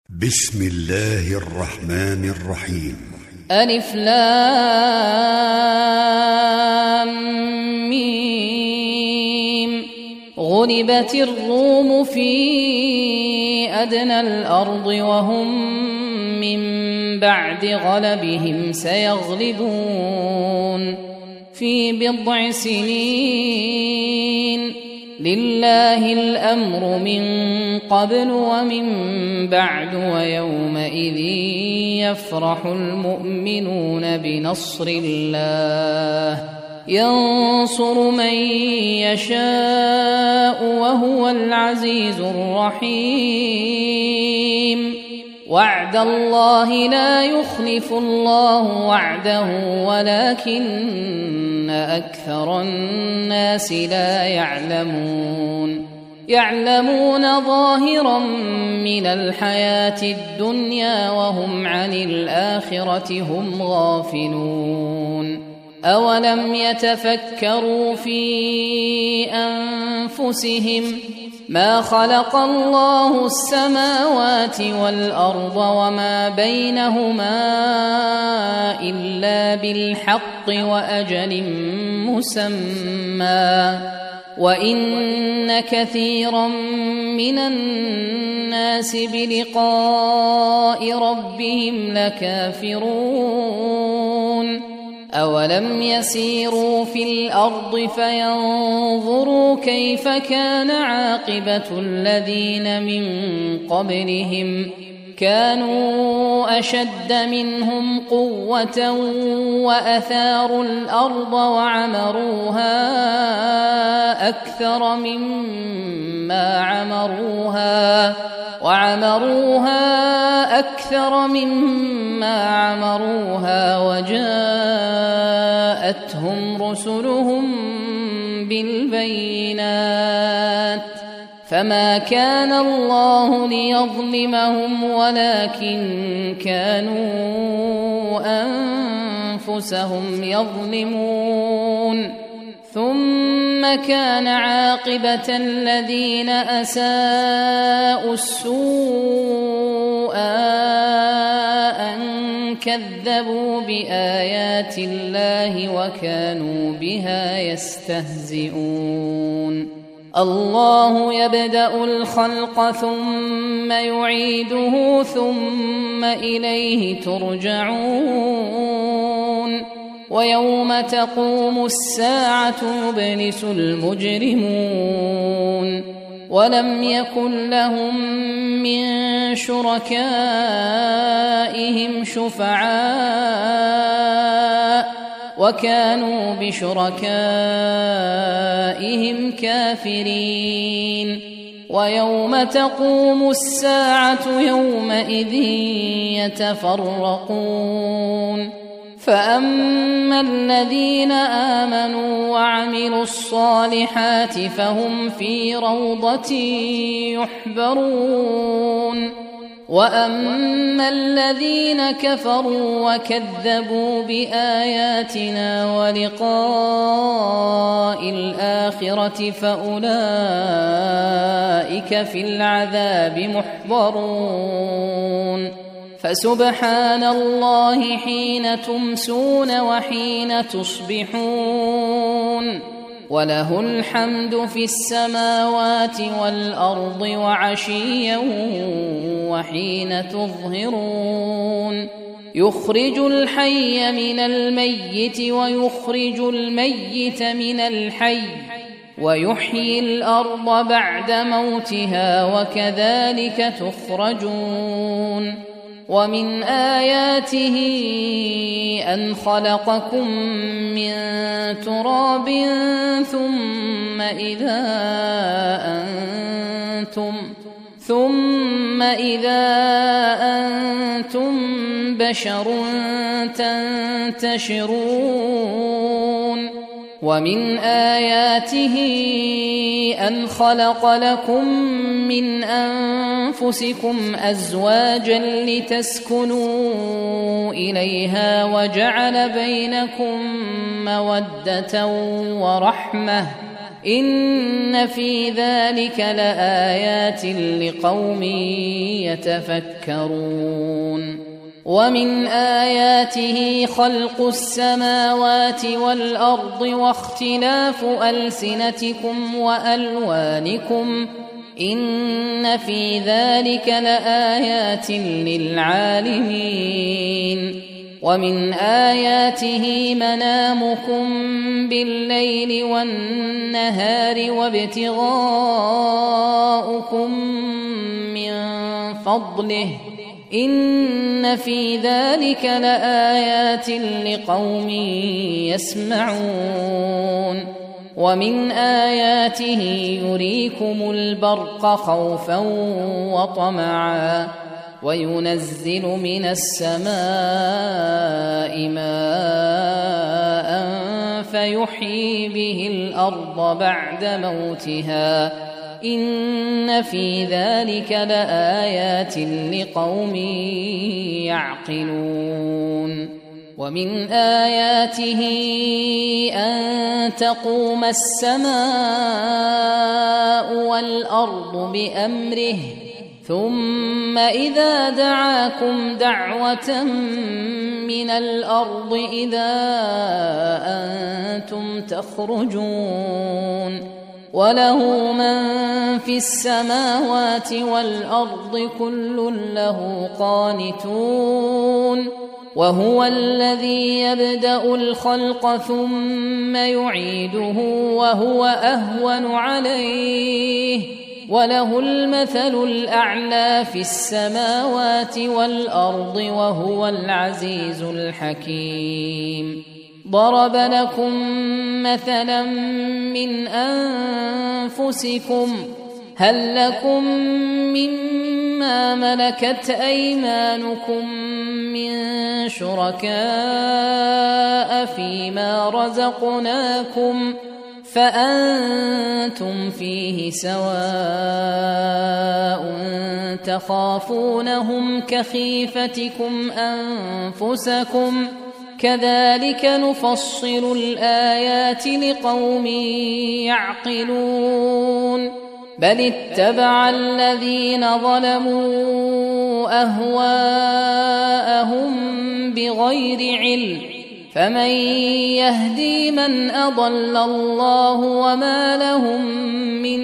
بسم الله الرحمن الرحيم. ألف لام ميم. غلبت الروم في أدنى الأرض وهم من بعد غلبهم سيغلبون في بضع سنين. لله الأمر من قبل ومن بعد ويومئذ يفرح المؤمنون بنصر الله ينصر من يشاء وهو العزيز الرحيم. وعد الله لا يخلف الله وعده ولكن أكثر الناس لا يعلمون ظاهرا من الحياة الدنيا وهم عن الآخرة هم غافلون. أولم يتفكروا في أنفسهم ما خلق الله السماوات والأرض وما بينهما إلا بالحق وأجل مسمى وإن كثيرا من الناس بلقاء ربهم لكافرون. أولم يسيروا في الأرض فينظروا كيف كان عاقبة الذين من قبلهم كانوا أشد منهم قوة وأثاروا الأرض وعمروها أكثر مما عمروها وجاءتهم رسلهم بالبينات فما كان الله ليظلمهم ولكن كانوا أنفسهم يظلمون. ثم كان عاقبة الذين أساءوا السوء أن كذبوا بآيات الله وكانوا بها يستهزئون. الله يبدأ الخلق ثم يعيده ثم إليه ترجعون. ويوم تقوم الساعة يبلس المجرمون ولم يكن لهم من شركائهم شفعاء وكانوا بشركائهم كافرين. ويوم تقوم الساعة يومئذ يتفرقون. فأما الذين آمنوا وعملوا الصالحات فهم في روضة يحبرون. وأما الذين كفروا وكذبوا بآياتنا ولقاء الآخرة فأولئك في العذاب محضرون. فسبحان الله حين تمسون وحين تصبحون وله الحمد في السماوات والأرض وعشيا وحين تظهرون. يخرج الحي من الميت ويخرج الميت من الحي ويحيي الأرض بعد موتها وكذلك تخرجون. ومن آياته أن خلقكم من تراب ثم إذا أنتم بشر تنتشرون. ومن آياته أن خلق لكم من أنفسكم أزواجا لتسكنوا إليها وجعل بينكم مودة ورحمة إن في ذلك لآيات لقوم يتفكرون ومن آياته خلق السماوات والأرض واختلاف ألسنتكم وألوانكم إن في ذلك لآيات للعالمين ومن آياته منامكم بالليل والنهار وابتغاؤكم من فضله إن في ذلك لآيات لقوم يسمعون ومن آياته يريكم البرق خوفا وطمعا وينزل من السماء ماء فيحيي به الأرض بعد موتها إن في ذلك لآيات لقوم يعقلون ومن آياته أن تقوم السماء والأرض بأمره ثم إذا دعاكم دعوة من الأرض إذا أنتم تخرجون وله من في السماوات والأرض كل له قانتون وهو الذي يبدأ الخلق ثم يعيده وهو أهون عليه وله المثل الأعلى في السماوات والأرض وهو العزيز الحكيم ضرب لكم مثلا من أنفسكم هل لكم مما ملكت أيمانكم من شركاء فيما رزقناكم فأنتم فيه سواء تخافونهم كخيفتكم أنفسكم كذلك نفصل الآيات لقوم يعقلون بل اتبع الذين ظلموا أهواءهم بغير علم فمن يهدي من أضل الله وما لهم من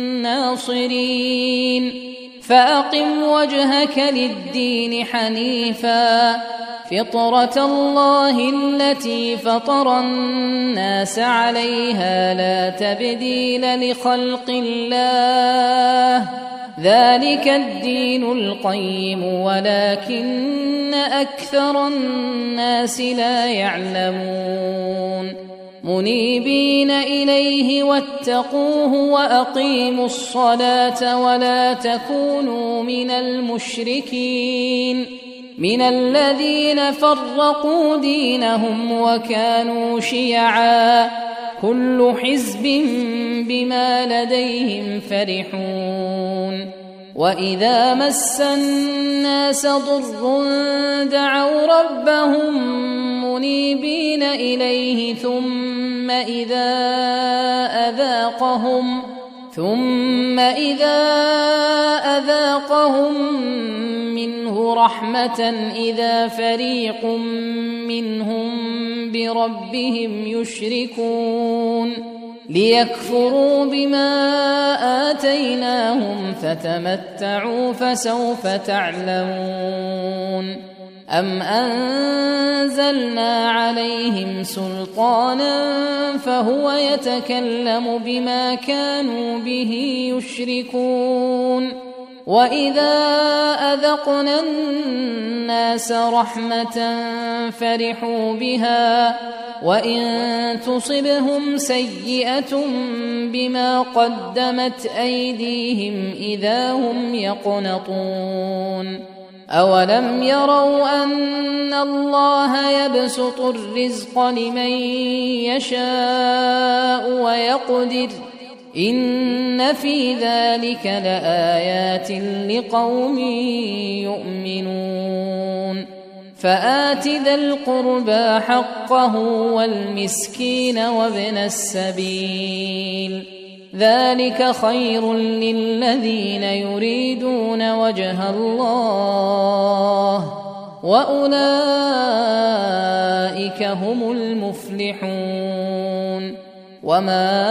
ناصرين فأقم وجهك للدين حنيفا فطرة الله التي فطر الناس عليها لا تبديل لخلق الله ذلك الدين القيم ولكن أكثر الناس لا يعلمون منيبين إليه واتقوه وأقيموا الصلاة ولا تكونوا من المشركين من الذين فرقوا دينهم وكانوا شيعا كل حزب بما لديهم فرحون وإذا مس الناس ضر دعوا ربهم منيبين إليه ثم إذا أذاقهم منه رحمة إذا فريق منهم بربهم يشركون ليكفروا بما آتيناهم فتمتعوا فسوف تعلمون أم أنزلنا عليهم سلطانا فهو يتكلم بما كانوا به يشركون وإذا أذقنا الناس رحمة فرحوا بها وإن تصبهم سيئة بما قدمت أيديهم إذا هم يقنطون أولم يروا أن الله يبسط الرزق لمن يشاء ويقدر إن في ذلك لآيات لقوم يؤمنون فآت ذا القربى حقه والمسكين وابن السبيل ذلك خير للذين يريدون وجه الله وأولئك هم المفلحون وما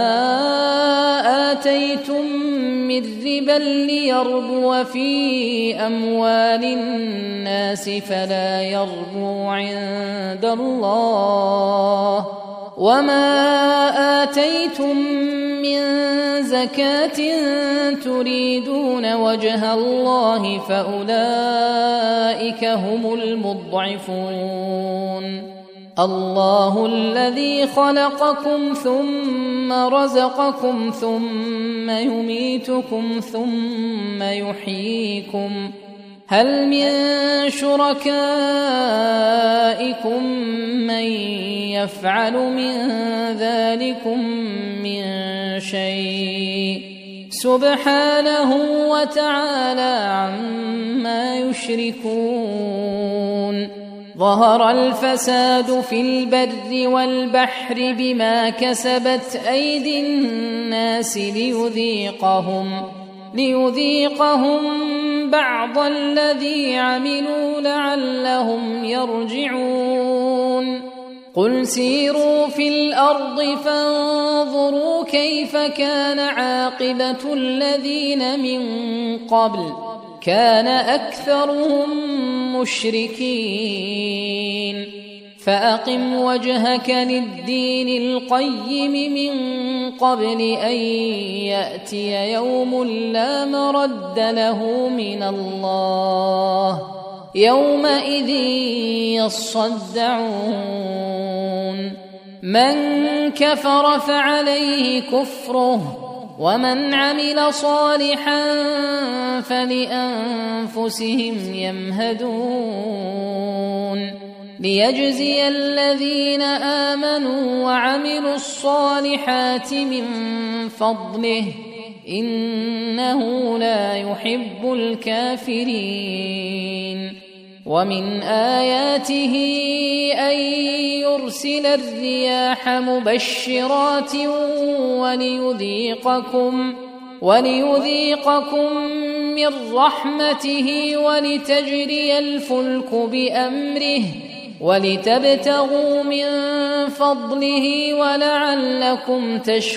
آتيتم من ربا ليربو في أموال الناس فلا يربو عند الله وما آتيتم من زكاة تريدون وجه الله فأولئك هم المضعفون الله الذي خلقكم ثم رزقكم ثم يميتكم ثم يحييكم هل من شركائكم من يفعل من ذلكم من شيء سبحانه وتعالى عما يشركون ظهر الفساد في البر والبحر بما كسبت أيدي الناس ليذيقهم بعض الذي عملوا لعلهم يرجعون قل سيروا في الأرض فانظروا كيف كان عاقبة الذين من قبل كان أكثرهم مشركين فأقم وجهك للدين القيم من قبل أن يأتي يوم لا مرد له من الله يومئذ يصدعون من كفر فعليه كفره ومن عمل صالحا فلأنفسهم يمهدون ليجزي الذين آمنوا وعملوا الصالحات من فضله إنه لا يحب الكافرين ومن آياته أن يرسل الرياح مبشرات وليذيقكم من رحمته ولتجري الفلك بأمره ولتبتغوا من فضله ولعلكم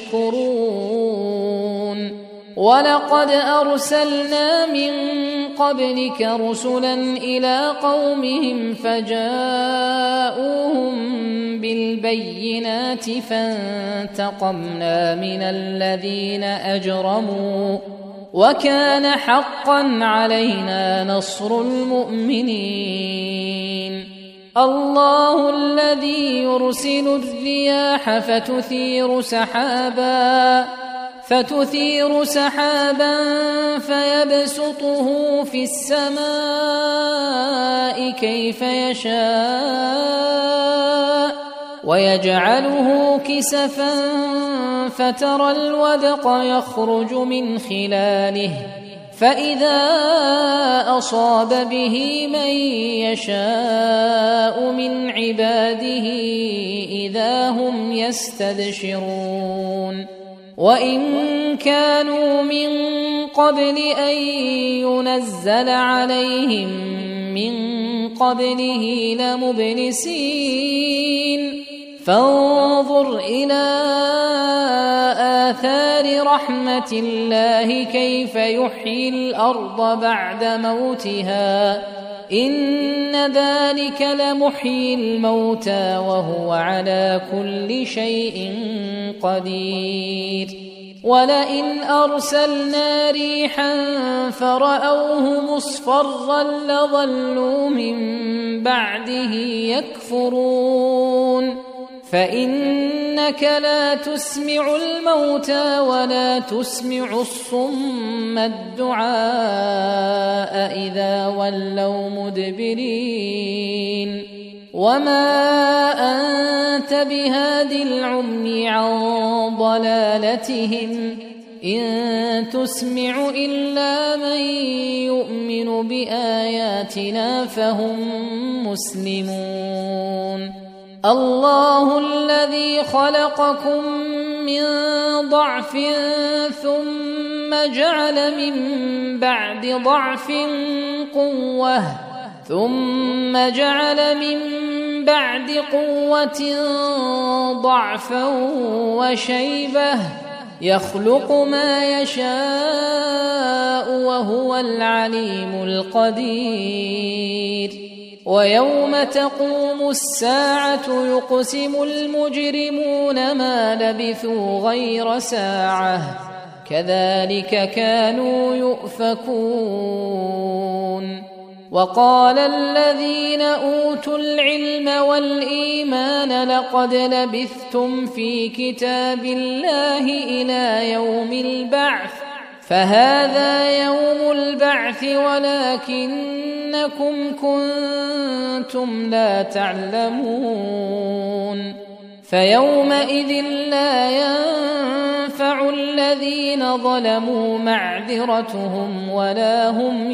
تشكرون ولقد أرسلنا من قبلك رسلا إلى قومهم فجاءوهم بالبينات فانتقمنا من الذين أجرموا وكان حقا علينا نصر المؤمنين الله الذي يرسل الرياح فتثير سحابا فيبسطه في السماء كيف يشاء ويجعله كسفا فترى الودق يخرج من خلاله فإذا أصاب به من يشاء من عباده إذا هم يستبشرون وإن كانوا من قبل أن ينزل عليهم من قبله لمبلسين فانظر إلى آثار رحمة الله كيف يحيي الأرض بعد موتها إن ذلك لمحيي الموتى وهو على كل شيء قدير ولئن أرسلنا ريحا فرأوه مصفرا لظلوا من بعده يكفرون فإنك لا تسمع الموتى ولا تسمع الصم الدعاء إذا ولوا مدبرين وما أنت بهاد العمي عن ضلالتهم إن تسمع إلا من يؤمن بآياتنا فهم مسلمون الله الذي خلقكم من ضعف ثم جعل من بعد ضعف قوة ثم جعل من بعد قوة ضعفا وشيبة يخلق ما يشاء وهو العليم القدير ويوم تقوم الساعة يقسم المجرمون ما لبثوا غير ساعة كذلك كانوا يؤفكون وقال الذين أوتوا العلم والإيمان لقد لبثتم في كتاب الله إلى يوم البعث فهذا يوم البعث ولكنكم كنتم لا تعلمون فيومئذ لا ينفع الذين ظلموا معذرتهم ولا هم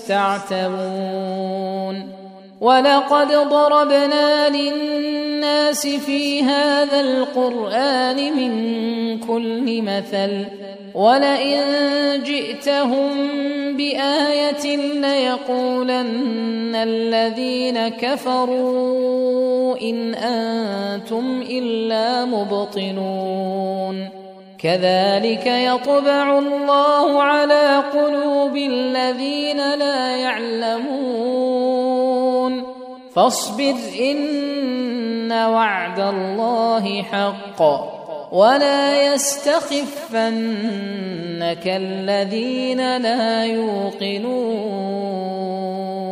يستعتبون ولقد ضربنا للناس في هذا القرآن من كل مثل ولئن جئتهم بآية ليقولن الذين كفروا إن أنتم إلا مبطلون كذلك يطبع الله على قلوب الذين لا يعلمون فاصبر إن وعد الله حق ولا يستخفنك الذين لا يوقنون